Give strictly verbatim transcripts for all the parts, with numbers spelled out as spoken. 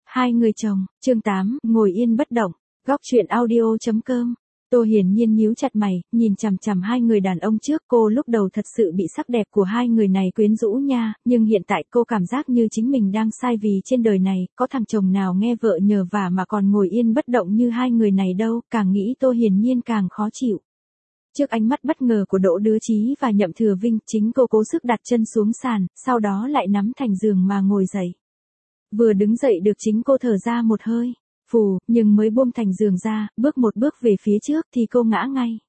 Hai người chồng, chương tám, ngồi yên bất động, góc truyện audio.com. Tô Hiển Nhiên nhíu chặt mày, nhìn chằm chằm hai người đàn ông trước. Cô lúc đầu thật sự bị sắc đẹp của hai người này quyến rũ nha, nhưng hiện tại cô cảm giác như chính mình đang sai, vì trên đời này, có thằng chồng nào nghe vợ nhờ vả mà còn ngồi yên bất động như hai người này đâu. Càng nghĩ Tô Hiển Nhiên càng khó chịu. Trước ánh mắt bất ngờ của Đỗ Đứa Chí và Nhậm Thừa Vinh, chính cô cố sức đặt chân xuống sàn, sau đó lại nắm thành giường mà ngồi dậy. Vừa đứng dậy được chính cô thở ra một hơi, phù, nhưng mới buông thành giường ra, bước một bước về phía trước thì cô ngã ngay.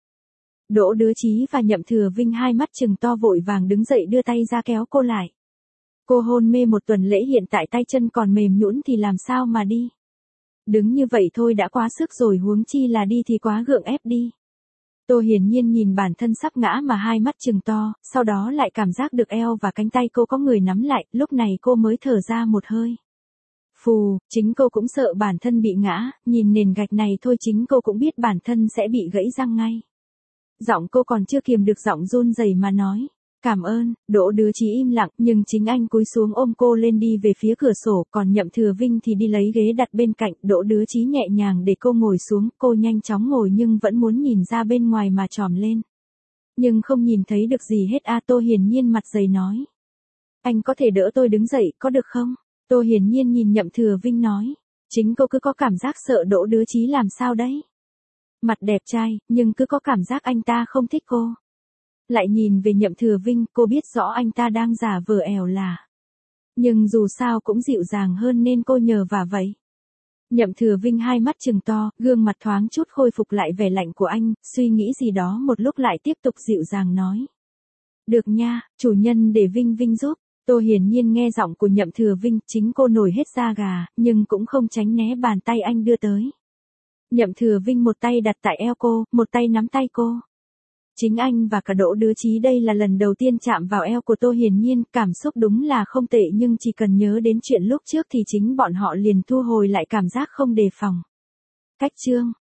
Đỗ Đứa Chí và Nhậm Thừa Vinh hai mắt trừng to vội vàng đứng dậy đưa tay ra kéo cô lại. Cô hôn mê một tuần lễ, hiện tại tay chân còn mềm nhũn thì làm sao mà đi. Đứng như vậy thôi đã quá sức rồi, huống chi là đi thì quá gượng ép đi. Tô Hiển Nhiên nhìn bản thân sắp ngã mà hai mắt trừng to, sau đó lại cảm giác được eo và cánh tay cô có người nắm lại, lúc này cô mới thở ra một hơi. Phù, chính cô cũng sợ bản thân bị ngã, nhìn nền gạch này thôi chính cô cũng biết bản thân sẽ bị gãy răng ngay. Giọng cô còn chưa kiềm được giọng run rẩy mà nói, cảm ơn. Đỗ Đứa Chí im lặng, nhưng chính anh cúi xuống ôm cô lên đi về phía cửa sổ, còn Nhậm Thừa Vinh thì đi lấy ghế đặt bên cạnh. Đỗ Đứa Chí nhẹ nhàng để cô ngồi xuống, cô nhanh chóng ngồi nhưng vẫn muốn nhìn ra bên ngoài mà tròm lên. Nhưng không nhìn thấy được gì hết a. Tô Hiển Nhiên mặt dày nói, anh có thể đỡ tôi đứng dậy, có được không? Tô Hiển Nhiên nhìn Nhậm Thừa Vinh nói, chính cô cứ có cảm giác sợ Đỗ Đứa Chí làm sao đấy. Mặt đẹp trai, nhưng cứ có cảm giác anh ta không thích cô. Lại nhìn về Nhậm Thừa Vinh, cô biết rõ anh ta đang giả vờ ẻo lả. Nhưng dù sao cũng dịu dàng hơn nên cô nhờ vả vậy. Nhậm Thừa Vinh hai mắt trừng to, gương mặt thoáng chút khôi phục lại vẻ lạnh của anh, suy nghĩ gì đó một lúc lại tiếp tục dịu dàng nói. Được nha, chủ nhân để Vinh Vinh giúp. Tô Hiển Nhiên nghe giọng của Nhậm Thừa Vinh, chính cô nổi hết da gà, nhưng cũng không tránh né bàn tay anh đưa tới. Nhậm Thừa Vinh một tay đặt tại eo cô, một tay nắm tay cô. Chính anh và cả Đỗ Đứa Chí đây là lần đầu tiên chạm vào eo của Tô Hiển Nhiên, cảm xúc đúng là không tệ, nhưng chỉ cần nhớ đến chuyện lúc trước thì chính bọn họ liền thu hồi lại cảm giác không đề phòng. Cách chương